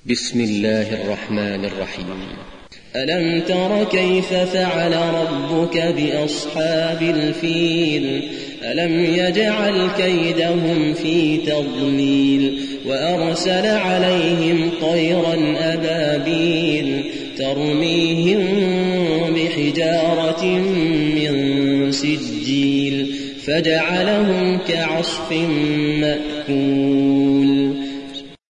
بسم الله الرحمن الرحيم. ألم تر كيف فعل ربك بأصحاب الفيل ألم يجعل كيدهم في تضليل وأرسل عليهم طيرا أبابيل ترميهم بحجارة من سجيل فجعلهم كعصف مأكول.